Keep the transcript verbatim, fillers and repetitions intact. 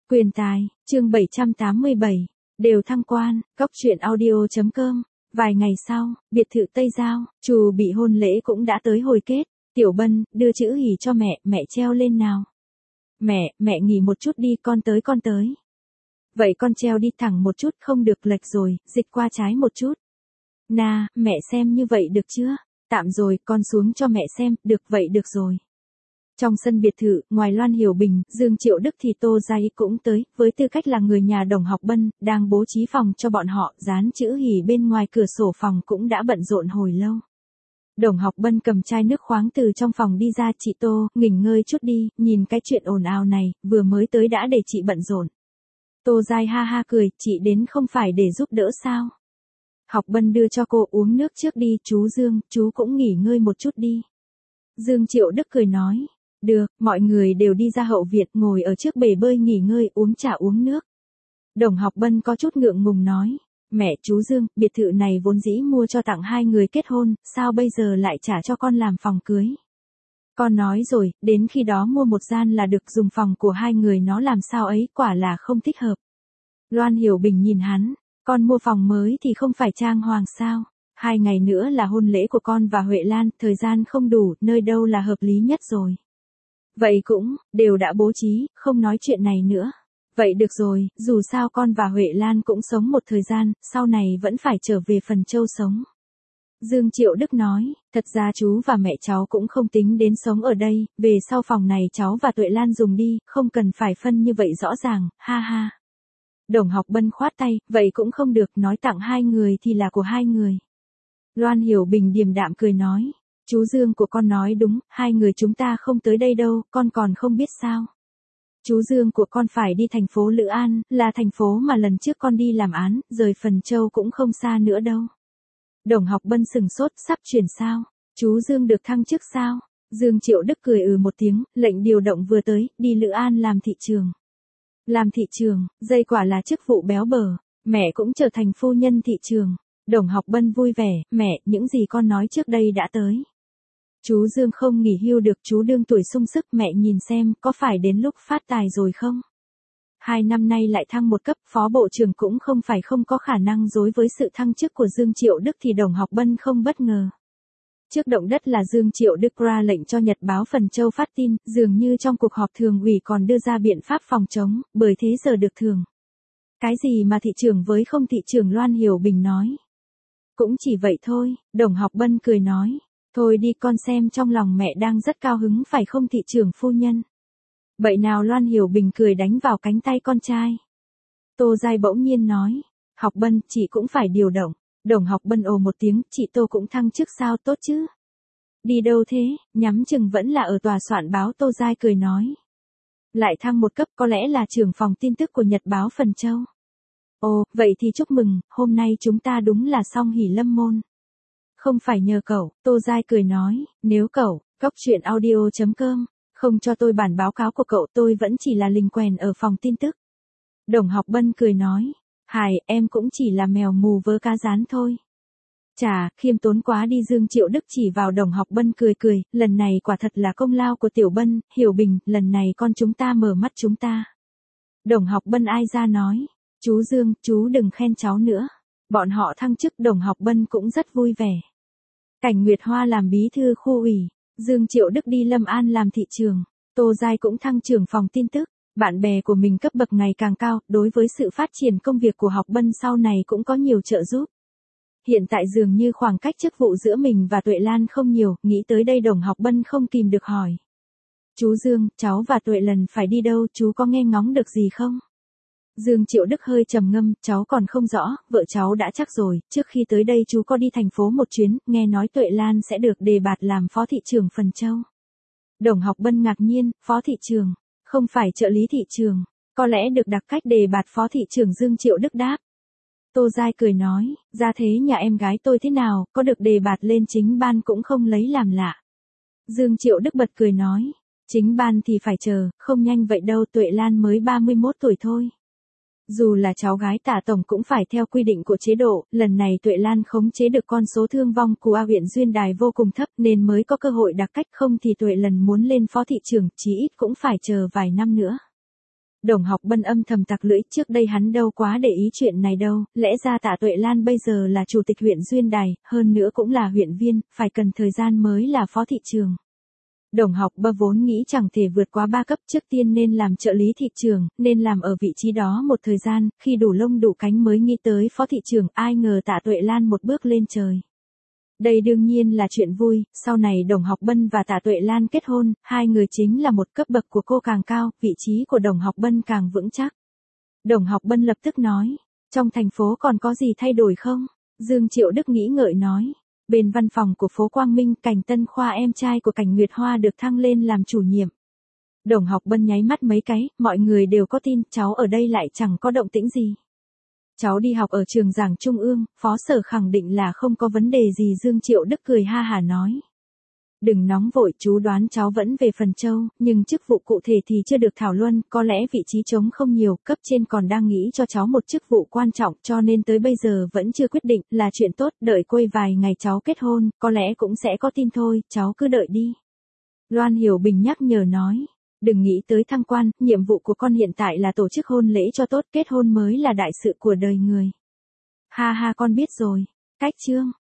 Quyền tài, chương bảy trăm tám mươi bảy, đều thăng quan, cóc truyện audio chấm com. Vài ngày sau, biệt thự Tây Giao, Trù bị hôn lễ cũng đã tới hồi kết. Tiểu Bân, đưa chữ hỉ cho mẹ, mẹ treo lên nào. Mẹ, mẹ nghỉ một chút đi, con tới con tới. Vậy con treo đi thẳng một chút, không được lệch rồi, dịch qua trái một chút. Nà, mẹ xem như vậy được chưa? Tạm rồi, con xuống cho mẹ xem, được vậy được rồi. Trong sân biệt thự, ngoài Loan Hiểu Bình, Dương Triệu Đức thì Tô Giai cũng tới, với tư cách là người nhà Đồng Học Bân, đang bố trí phòng cho bọn họ, dán chữ hỉ bên ngoài cửa sổ phòng cũng đã bận rộn hồi lâu. Đồng Học Bân cầm chai nước khoáng từ trong phòng đi ra, chị Tô, nghỉ ngơi chút đi, nhìn cái chuyện ồn ào này, vừa mới tới đã để chị bận rộn. Tô Giai ha ha cười, chị đến không phải để giúp đỡ sao? Học Bân đưa cho cô uống nước trước đi, chú Dương, chú cũng nghỉ ngơi một chút đi. Dương Triệu Đức cười nói. Được, mọi người đều đi ra hậu viện, ngồi ở trước bể bơi nghỉ ngơi, uống trà uống nước. Đồng Học Bân có chút ngượng ngùng nói, mẹ chú Dương, biệt thự này vốn dĩ mua cho tặng hai người kết hôn, sao bây giờ lại trả cho con làm phòng cưới? Con nói rồi, đến khi đó mua một gian là được, dùng phòng của hai người nó làm sao ấy, quả là không thích hợp. Loan Hiểu Bình nhìn hắn, con mua phòng mới thì không phải trang hoàng sao? Hai ngày nữa là hôn lễ của con và Huệ Lan, thời gian không đủ, nơi đâu là hợp lý nhất rồi. Vậy cũng, đều đã bố trí, không nói chuyện này nữa. Vậy được rồi, dù sao con và Huệ Lan cũng sống một thời gian, sau này vẫn phải trở về Phần Châu sống. Dương Triệu Đức nói, thật ra chú và mẹ cháu cũng không tính đến sống ở đây, về sau phòng này cháu và Tuệ Lan dùng đi, không cần phải phân như vậy rõ ràng, ha ha. Đồng Học Bân khoát tay, vậy cũng không được, nói tặng hai người thì là của hai người. Loan Hiểu Bình điềm đạm cười nói. Chú Dương của con nói đúng, hai người chúng ta không tới đây đâu, con còn không biết sao. Chú Dương của con phải đi thành phố Lữ An, là thành phố mà lần trước con đi làm án, rời Phần Châu cũng không xa nữa đâu. Đồng Học Bân sừng sốt, sắp chuyển sao? Chú Dương được thăng chức sao? Dương Triệu Đức cười ừ một tiếng, lệnh điều động vừa tới, đi Lữ An làm thị trường. Làm thị trường, dây quả là chức vụ béo bở, mẹ cũng trở thành phu nhân thị trường. Đồng Học Bân vui vẻ, mẹ, những gì con nói trước đây đã tới. Chú Dương không nghỉ hưu được, chú đương tuổi sung sức, mẹ nhìn xem, có phải đến lúc phát tài rồi không? Hai năm nay lại thăng một cấp, phó bộ trưởng cũng không phải không có khả năng, đối với sự thăng chức của Dương Triệu Đức thì Đồng Học Bân không bất ngờ. Trước động đất là Dương Triệu Đức ra lệnh cho Nhật báo Phần Châu phát tin, dường như trong cuộc họp thường ủy còn đưa ra biện pháp phòng chống, bởi thế giờ được thường. Cái gì mà thị trường với không thị trường? Loan Hiểu Bình nói. Cũng chỉ vậy thôi, Đồng Học Bân cười nói. Thôi đi, con xem trong lòng mẹ đang rất cao hứng phải không thị trưởng phu nhân? Vậy nào? Loan Hiểu Bình cười đánh vào cánh tay con trai. Tô Giai bỗng nhiên nói. Học Bân, chị cũng phải điều động. Đồng Học Bân ồ một tiếng, chị Tô cũng thăng chức sao? Tốt chứ? Đi đâu thế? Nhắm chừng vẫn là ở tòa soạn báo. Tô Giai cười nói. Lại thăng một cấp, có lẽ là trưởng phòng tin tức của Nhật báo Phần Châu. Ồ, vậy thì chúc mừng, hôm nay chúng ta đúng là song hỷ lâm môn. Không phải nhờ cậu, Tô Giai cười nói, nếu cậu, cóc truyện audio chấm com, không cho tôi bản báo cáo của cậu, tôi vẫn chỉ là linh quèn ở phòng tin tức. Đồng Học Bân cười nói, hài, em cũng chỉ là mèo mù vớ cá rán thôi. Chà, khiêm tốn quá đi. Dương Triệu Đức chỉ vào Đồng Học Bân cười cười, lần này quả thật là công lao của Tiểu Bân, Hiểu Bình, lần này con chúng ta mở mắt chúng ta. Đồng Học Bân ai ra nói, chú Dương, chú đừng khen cháu nữa. Bọn họ thăng chức, Đồng Học Bân cũng rất vui vẻ. Cảnh Nguyệt Hoa làm bí thư khu ủy, Dương Triệu Đức đi Lâm An làm thị trường, Tô Giai cũng thăng trưởng phòng tin tức, bạn bè của mình cấp bậc ngày càng cao, đối với sự phát triển công việc của Học Bân sau này cũng có nhiều trợ giúp. Hiện tại dường như khoảng cách chức vụ giữa mình và Tuệ Lan không nhiều, nghĩ tới đây Đồng Học Bân không kìm được hỏi. Chú Dương, cháu và Tuệ lần phải đi đâu, chú có nghe ngóng được gì không? Dương Triệu Đức hơi trầm ngâm, cháu còn không rõ, vợ cháu đã chắc rồi, trước khi tới đây chú có đi thành phố một chuyến, nghe nói Tuệ Lan sẽ được đề bạt làm phó thị trưởng Phần Châu. Đồng Học Bân ngạc nhiên, phó thị trưởng, không phải trợ lý thị trưởng, có lẽ được đặc cách đề bạt phó thị trưởng. Dương Triệu Đức đáp. Tô Giai cười nói, ra thế nhà em gái tôi thế nào, có được đề bạt lên chính ban cũng không lấy làm lạ. Dương Triệu Đức bật cười nói, chính ban thì phải chờ, không nhanh vậy đâu, Tuệ Lan mới ba mươi mốt tuổi thôi. Dù là cháu gái Tả tổng cũng phải theo quy định của chế độ, lần này Tuệ Lan khống chế được con số thương vong của A huyện Duyên Đài vô cùng thấp nên mới có cơ hội đặc cách, không thì Tuệ lần muốn lên phó thị trưởng chí ít cũng phải chờ vài năm nữa. Đồng Học Bân âm thầm tặc lưỡi, trước đây hắn đâu quá để ý chuyện này đâu, lẽ ra Tạ Tuệ Lan bây giờ là chủ tịch huyện Duyên Đài, hơn nữa cũng là huyện viên, phải cần thời gian mới là phó thị trường. Đồng Học Bân vốn nghĩ chẳng thể vượt quá ba cấp, trước tiên nên làm trợ lý thị trường, nên làm ở vị trí đó một thời gian, khi đủ lông đủ cánh mới nghĩ tới phó thị trường, ai ngờ Tạ Tuệ Lan một bước lên trời. Đây đương nhiên là chuyện vui, sau này Đồng Học Bân và Tạ Tuệ Lan kết hôn, hai người chính là một cấp bậc của cô càng cao, vị trí của Đồng Học Bân càng vững chắc. Đồng Học Bân lập tức nói, trong thành phố còn có gì thay đổi không? Dương Triệu Đức nghĩ ngợi nói, bên văn phòng của phố Quang Minh, Cảnh Tân Khoa em trai của Cảnh Nguyệt Hoa được thăng lên làm chủ nhiệm. Đồng Học Bân nháy mắt mấy cái, mọi người đều có tin, cháu ở đây lại chẳng có động tĩnh gì. Cháu đi học ở trường giảng trung ương, phó sở khẳng định là không có vấn đề gì. Dương Triệu Đức cười ha hả nói. Đừng nóng vội, chú đoán cháu vẫn về Phần Châu, nhưng chức vụ cụ thể thì chưa được thảo luận, có lẽ vị trí trống không nhiều, cấp trên còn đang nghĩ cho cháu một chức vụ quan trọng, cho nên tới bây giờ vẫn chưa quyết định, là chuyện tốt, đợi quay vài ngày cháu kết hôn, có lẽ cũng sẽ có tin thôi, cháu cứ đợi đi. Loan Hiểu Bình nhắc nhở nói. Đừng nghĩ tới thăng quan, nhiệm vụ của con hiện tại là tổ chức hôn lễ cho tốt, kết hôn mới là đại sự của đời người. Ha ha, con biết rồi. Cách chương